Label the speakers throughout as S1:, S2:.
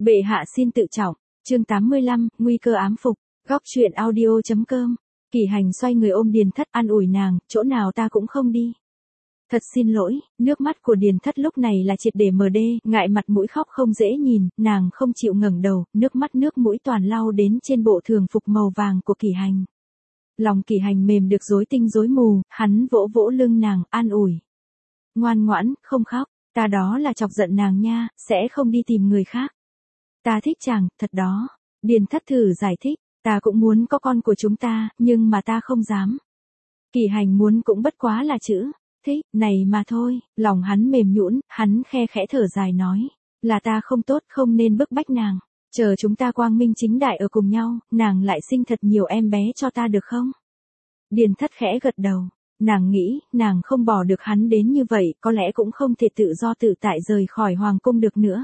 S1: Bệ hạ xin tự trọng. Chương 85, nguy cơ ám phục. Góc truyện audio.com. Kỷ Hành xoay người ôm Điền Thất an ủi nàng, chỗ nào ta cũng không đi. Thật xin lỗi, nước mắt của Điền Thất lúc này là triệt để mờ đê, ngại mặt mũi khóc không dễ nhìn, nàng không chịu ngẩng đầu, nước mắt nước mũi toàn lau đến trên bộ thường phục màu vàng của Kỷ Hành. Lòng Kỷ Hành mềm được rối tinh rối mù, hắn vỗ vỗ lưng nàng, an ủi. Ngoan ngoãn, không khóc, ta đó là chọc giận nàng nha, sẽ không đi tìm người khác. Ta thích chàng, thật đó. Điền Thất thử giải thích, ta cũng muốn có con của chúng ta, nhưng mà ta không dám. Kỷ Hành muốn cũng bất quá là chữ thích, này mà thôi, lòng hắn mềm nhũn, hắn khe khẽ thở dài nói, là ta không tốt, không nên bức bách nàng. Chờ chúng ta quang minh chính đại ở cùng nhau, nàng lại sinh thật nhiều em bé cho ta được không? Điền Thất khẽ gật đầu, nàng nghĩ, nàng không bỏ được hắn đến như vậy, có lẽ cũng không thể tự do tự tại rời khỏi hoàng cung được nữa.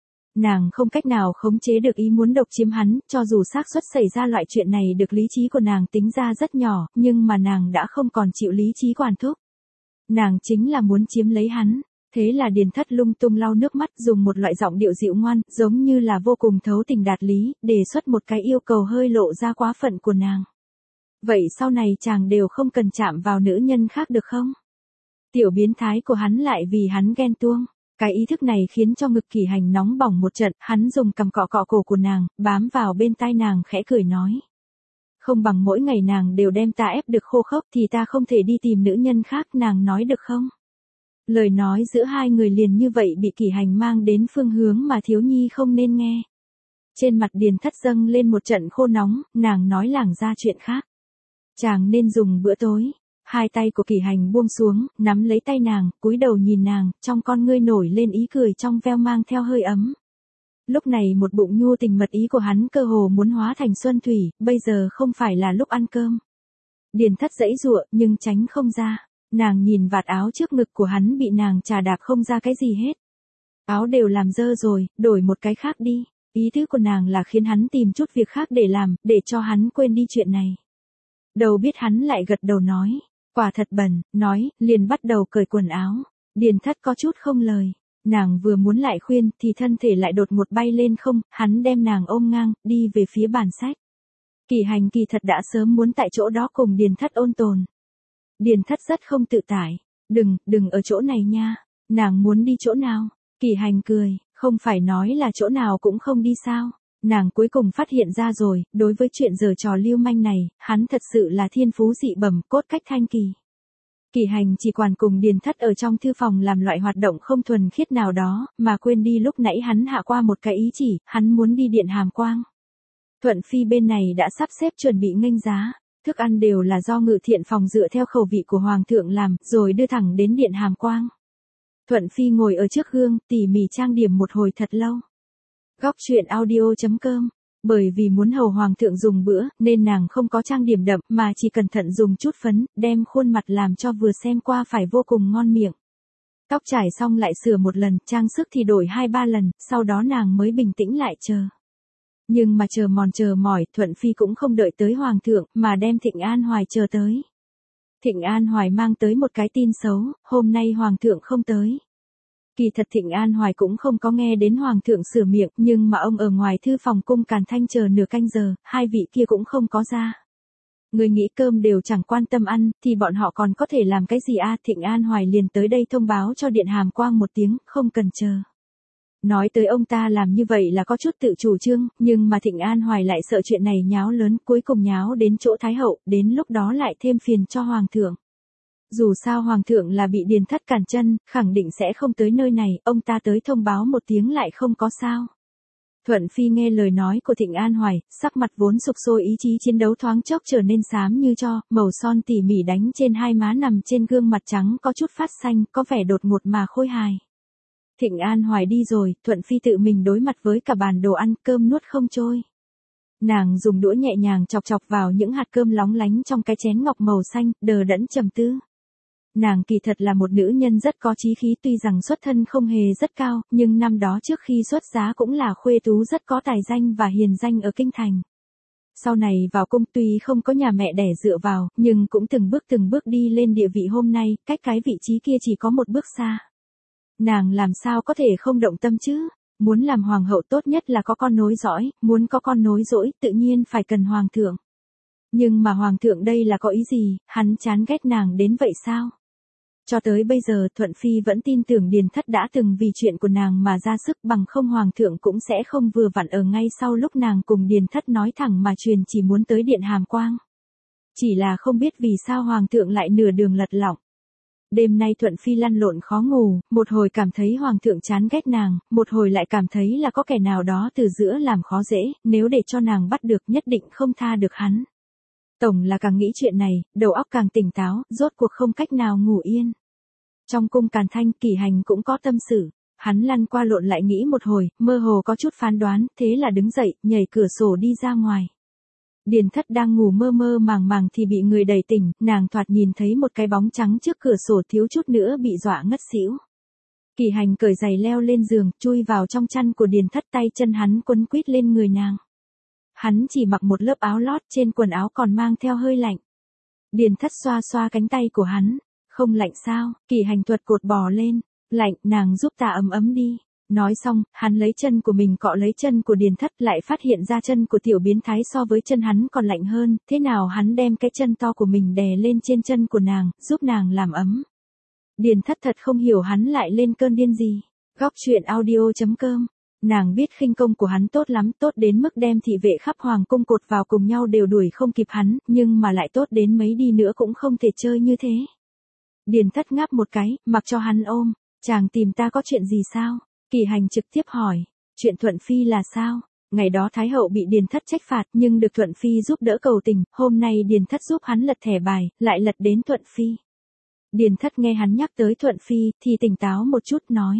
S1: Nàng không cách nào khống chế được ý muốn độc chiếm hắn, cho dù xác suất xảy ra loại chuyện này được lý trí của nàng tính ra rất nhỏ, nhưng mà nàng đã không còn chịu lý trí quản thúc. Nàng chính là muốn chiếm lấy hắn. Thế là Điền Thất lung tung lau nước mắt, dùng một loại giọng điệu dịu ngoan, giống như là vô cùng thấu tình đạt lý, đề xuất một cái yêu cầu hơi lộ ra quá phận của nàng. Vậy sau này chàng đều không cần chạm vào nữ nhân khác được không? Tiểu biến thái của hắn lại vì hắn ghen tuông. Cái ý thức này khiến cho ngực Kỷ Hành nóng bỏng một trận, hắn dùng cằm cọ cọ cổ của nàng, bám vào bên tai nàng khẽ cười nói. Không bằng mỗi ngày nàng đều đem ta ép được khô khốc thì ta không thể đi tìm nữ nhân khác, nàng nói được không? Lời nói giữa hai người liền như vậy bị Kỷ Hành mang đến phương hướng mà thiếu nhi không nên nghe. Trên mặt Điền Thất dâng lên một trận khô nóng, nàng nói lảng ra chuyện khác. Chàng nên dùng bữa tối. Hai tay của Kỷ Hành buông xuống, nắm lấy tay nàng, cúi đầu nhìn nàng, trong con ngươi nổi lên ý cười trong veo mang theo hơi ấm. Lúc này một bụng nhu tình mật ý của hắn cơ hồ muốn hóa thành xuân thủy, bây giờ không phải là lúc ăn cơm. Điền Thất giãy giụa nhưng tránh không ra. Nàng nhìn vạt áo trước ngực của hắn bị nàng chà đạp không ra cái gì hết. Áo đều làm dơ rồi, đổi một cái khác đi. Ý tứ của nàng là khiến hắn tìm chút việc khác để làm, để cho hắn quên đi chuyện này. Đâu biết hắn lại gật đầu nói. Quả thật bẩn, nói, liền bắt đầu cởi quần áo. Điền Thất có chút không lời. Nàng vừa muốn lại khuyên thì thân thể lại đột ngột bay lên không, hắn đem nàng ôm ngang, đi về phía bàn sách. Kỷ Hành kỳ thật đã sớm muốn tại chỗ đó cùng Điền Thất ôn tồn. Điền Thất rất không tự tại. Đừng ở chỗ này nha. Nàng muốn đi chỗ nào? Kỷ Hành cười, không phải nói là chỗ nào cũng không đi sao? Nàng cuối cùng phát hiện ra rồi, đối với chuyện giở trò lưu manh này, hắn thật sự là thiên phú dị bẩm, cốt cách thanh kỳ. Kỷ Hành chỉ quản cùng Điền Thất ở trong thư phòng làm loại hoạt động không thuần khiết nào đó, mà quên đi lúc nãy hắn hạ qua một cái ý chỉ, hắn muốn đi điện Hàm Quang. Thuận Phi bên này đã sắp xếp chuẩn bị nghênh giá, thức ăn đều là do Ngự Thiện phòng dựa theo khẩu vị của Hoàng thượng làm, rồi đưa thẳng đến điện Hàm Quang. Thuận Phi ngồi ở trước gương, tỉ mỉ trang điểm một hồi thật lâu. Góc truyện audio.com. Bởi vì muốn hầu hoàng thượng dùng bữa, nên nàng không có trang điểm đậm, mà chỉ cẩn thận dùng chút phấn, đem khuôn mặt làm cho vừa xem qua phải vô cùng ngon miệng. Tóc trải xong lại sửa một lần, trang sức thì đổi 2-3 lần, sau đó nàng mới bình tĩnh lại chờ. Nhưng mà chờ mỏi, Thuận Phi cũng không đợi tới hoàng thượng, mà đem Thịnh An Hoài chờ tới. Thịnh An Hoài mang tới một cái tin xấu, hôm nay hoàng thượng không tới. Kỳ thật Thịnh An Hoài cũng không có nghe đến hoàng thượng sửa miệng, nhưng mà ông ở ngoài thư phòng cung Càn Thanh chờ nửa canh giờ, hai vị kia cũng không có ra. Người nghĩ cơm đều chẳng quan tâm ăn, thì bọn họ còn có thể làm cái gì à? Thịnh An Hoài liền tới đây thông báo cho điện Hàm Quang một tiếng, không cần chờ. Nói tới ông ta làm như vậy là có chút tự chủ trương, nhưng mà Thịnh An Hoài lại sợ chuyện này nháo lớn, cuối cùng nháo đến chỗ Thái Hậu, đến lúc đó lại thêm phiền cho hoàng thượng. Dù sao hoàng thượng là bị Điền Thất cản chân, khẳng định sẽ không tới nơi này, ông ta tới thông báo một tiếng lại không có sao. Thuận Phi nghe lời nói của Thịnh An Hoài, sắc mặt vốn sục sôi ý chí chiến đấu thoáng chốc trở nên xám như tro, màu son tỉ mỉ đánh trên hai má nằm trên gương mặt trắng có chút phát xanh, có vẻ đột ngột mà khôi hài. Thịnh An Hoài đi rồi, Thuận Phi tự mình đối mặt với cả bàn đồ ăn, cơm nuốt không trôi. Nàng dùng đũa nhẹ nhàng chọc chọc vào những hạt cơm lóng lánh trong cái chén ngọc màu xanh, đờ đẫn trầm tư. Nàng kỳ thật là một nữ nhân rất có chí khí, tuy rằng xuất thân không hề rất cao, nhưng năm đó trước khi xuất giá cũng là khuê tú rất có tài danh và hiền danh ở kinh thành. Sau này vào cung tuy không có nhà mẹ đẻ dựa vào, nhưng cũng từng bước đi lên địa vị hôm nay, cách cái vị trí kia chỉ có một bước xa. Nàng làm sao có thể không động tâm chứ? Muốn làm hoàng hậu tốt nhất là có con nối dõi, muốn có con nối dõi tự nhiên phải cần hoàng thượng. Nhưng mà hoàng thượng đây là có ý gì, hắn chán ghét nàng đến vậy sao? Cho tới bây giờ Thuận Phi vẫn tin tưởng Điền Thất đã từng vì chuyện của nàng mà ra sức, bằng không hoàng thượng cũng sẽ không vừa vặn ở ngay sau lúc nàng cùng Điền Thất nói thẳng mà truyền chỉ muốn tới điện Hàm Quang. Chỉ là không biết vì sao hoàng thượng lại nửa đường lật lọng. Đêm nay Thuận Phi lăn lộn khó ngủ, một hồi cảm thấy hoàng thượng chán ghét nàng, một hồi lại cảm thấy là có kẻ nào đó từ giữa làm khó dễ, nếu để cho nàng bắt được nhất định không tha được hắn. Tổng là càng nghĩ chuyện này, đầu óc càng tỉnh táo, rốt cuộc không cách nào ngủ yên. Trong cung Càn Thanh, Kỷ Hành cũng có tâm sự. Hắn lăn qua lộn lại nghĩ một hồi, mơ hồ có chút phán đoán, thế là đứng dậy, nhảy cửa sổ đi ra ngoài. Điền Thất đang ngủ mơ mơ màng màng thì bị người đẩy tỉnh, nàng thoạt nhìn thấy một cái bóng trắng trước cửa sổ thiếu chút nữa bị dọa ngất xỉu. Kỷ Hành cởi giày leo lên giường, chui vào trong chăn của Điền Thất, tay chân hắn quấn quýt lên người nàng. Hắn chỉ mặc một lớp áo lót, trên quần áo còn mang theo hơi lạnh. Điền Thất xoa xoa cánh tay của hắn. Không lạnh sao? Kỷ Hành tuột cột bò lên. Lạnh, nàng giúp ta ấm ấm đi. Nói xong, hắn lấy chân của mình cọ lấy chân của Điền Thất, lại phát hiện ra chân của tiểu biến thái so với chân hắn còn lạnh hơn, thế nào hắn đem cái chân to của mình đè lên trên chân của nàng, giúp nàng làm ấm. Điền Thất thật không hiểu hắn lại lên cơn điên gì. Góc truyện audio.com. Nàng biết khinh công của hắn tốt lắm, tốt đến mức đem thị vệ khắp hoàng cung cột vào cùng nhau đều đuổi không kịp hắn, nhưng mà lại tốt đến mấy đi nữa cũng không thể chơi như thế. Điền Thất ngáp một cái, mặc cho hắn ôm. Chàng tìm ta có chuyện gì sao? Kỷ Hành trực tiếp hỏi. Chuyện Thuận Phi là sao? Ngày đó Thái hậu bị Điền Thất trách phạt nhưng được Thuận Phi giúp đỡ cầu tình, hôm nay Điền Thất giúp hắn lật thẻ bài, lại lật đến Thuận Phi. Điền Thất nghe hắn nhắc tới Thuận Phi thì tỉnh táo một chút nói.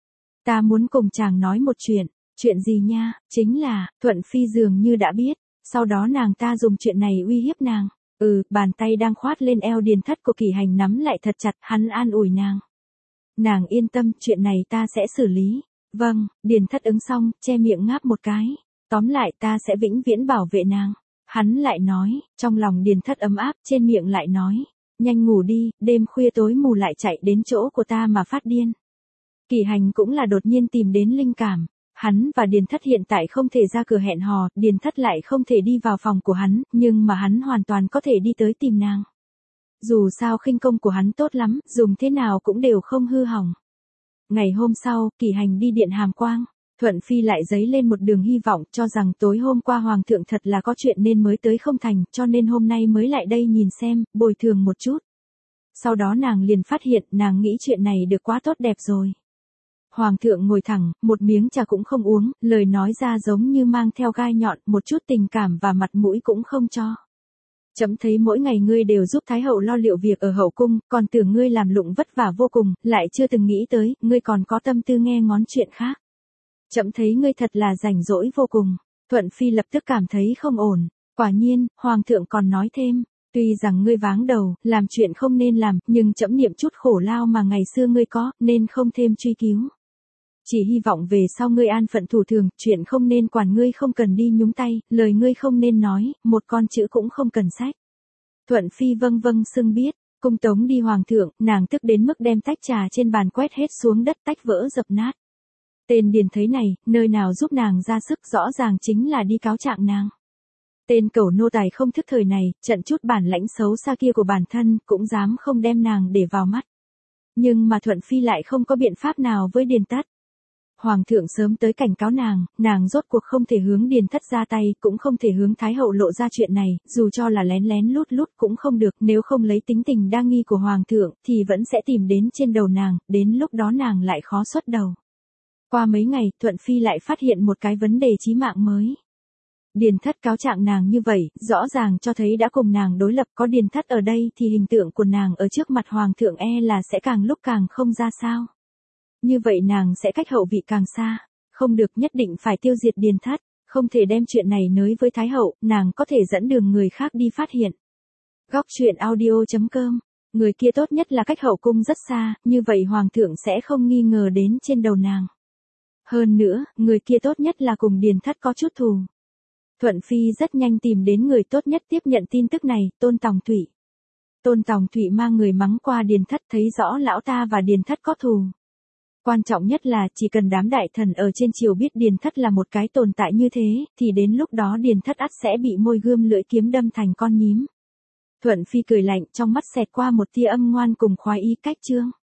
S1: Ta muốn cùng chàng nói một chuyện. Chuyện gì nha? Chính là, Thuận Phi dường như đã biết, sau đó nàng ta dùng chuyện này uy hiếp nàng. Bàn tay đang khoát lên eo Điền Thất của Kỷ Hành nắm lại thật chặt, hắn an ủi nàng. Nàng yên tâm, chuyện này ta sẽ xử lý. Vâng, Điền Thất ứng xong, che miệng ngáp một cái. Tóm lại ta sẽ vĩnh viễn bảo vệ nàng. Hắn lại nói, trong lòng Điền Thất ấm áp, trên miệng lại nói. Nhanh ngủ đi, đêm khuya tối mù lại chạy đến chỗ của ta mà phát điên. Kỷ Hành cũng là đột nhiên tìm đến linh cảm. Hắn và Điền Thất hiện tại không thể ra cửa hẹn hò, Điền Thất lại không thể đi vào phòng của hắn, nhưng mà hắn hoàn toàn có thể đi tới tìm nàng. Dù sao khinh công của hắn tốt lắm, dùng thế nào cũng đều không hư hỏng. Ngày hôm sau, Kỷ Hành đi điện Hàm Quang. Thuận Phi lại dấy lên một đường hy vọng, cho rằng tối hôm qua hoàng thượng thật là có chuyện nên mới tới không thành, cho nên hôm nay mới lại đây nhìn xem, bồi thường một chút. Sau đó nàng liền phát hiện, nàng nghĩ chuyện này được quá tốt đẹp rồi. Hoàng thượng ngồi thẳng, một miếng trà cũng không uống, lời nói ra giống như mang theo gai nhọn, một chút tình cảm và mặt mũi cũng không cho. Chấm thấy mỗi ngày ngươi đều giúp Thái hậu lo liệu việc ở hậu cung, còn tưởng ngươi làm lụng vất vả vô cùng, lại chưa từng nghĩ tới, ngươi còn có tâm tư nghe ngón chuyện khác. Chấm thấy ngươi thật là rảnh rỗi vô cùng. Thuận Phi lập tức cảm thấy không ổn. Quả nhiên, Hoàng thượng còn nói thêm, tuy rằng ngươi váng đầu, làm chuyện không nên làm, nhưng chấm niệm chút khổ lao mà ngày xưa ngươi có, nên không thêm truy cứu. Chỉ hy vọng về sau ngươi an phận thủ thường, chuyện không nên quản ngươi không cần đi nhúng tay, lời ngươi không nên nói, một con chữ cũng không cần sách. Thuận Phi vâng vâng xưng biết, cung tống đi hoàng thượng, nàng tức đến mức đem tách trà trên bàn quét hết xuống đất, tách vỡ dập nát. Tên Điền thấy này, nơi nào giúp nàng ra sức, rõ ràng chính là đi cáo trạng nàng. Tên cẩu nô tài không thức thời này, trận chút bản lãnh xấu xa kia của bản thân, cũng dám không đem nàng để vào mắt. Nhưng mà Thuận Phi lại không có biện pháp nào với Điền Thất. Hoàng thượng sớm tới cảnh cáo nàng rốt cuộc không thể hướng Điền Thất ra tay, cũng không thể hướng Thái hậu lộ ra chuyện này, dù cho là lén lén lút lút cũng không được, nếu không lấy tính tình đa nghi của Hoàng thượng, thì vẫn sẽ tìm đến trên đầu nàng, đến lúc đó nàng lại khó xuất đầu. Qua mấy ngày, Thuận Phi lại phát hiện một cái vấn đề chí mạng mới. Điền Thất cáo trạng nàng như vậy, rõ ràng cho thấy đã cùng nàng đối lập, có Điền Thất ở đây thì hình tượng của nàng ở trước mặt Hoàng thượng là sẽ càng lúc càng không ra sao. Như vậy nàng sẽ cách hậu vị càng xa, không được, nhất định phải tiêu diệt Điền Thất, không thể đem chuyện này nới với Thái hậu, nàng có thể dẫn đường người khác đi phát hiện. Góc truyện audio.com, người kia tốt nhất là cách hậu cung rất xa, như vậy Hoàng thượng sẽ không nghi ngờ đến trên đầu nàng. Hơn nữa, người kia tốt nhất là cùng Điền Thất có chút thù. Thuận Phi rất nhanh tìm đến người tốt nhất tiếp nhận tin tức này, Tôn Tòng Thụy. Tôn Tòng Thụy mang người mắng qua Điền Thất, thấy rõ lão ta và Điền Thất có thù. Quan trọng nhất là chỉ cần đám đại thần ở trên triều biết Điền Thất là một cái tồn tại như thế, thì đến lúc đó Điền Thất ắt sẽ bị môi gươm lưỡi kiếm đâm thành con nhím. Thuận Phi cười lạnh, trong mắt xẹt qua một tia âm ngoan cùng khoái ý. Cách chương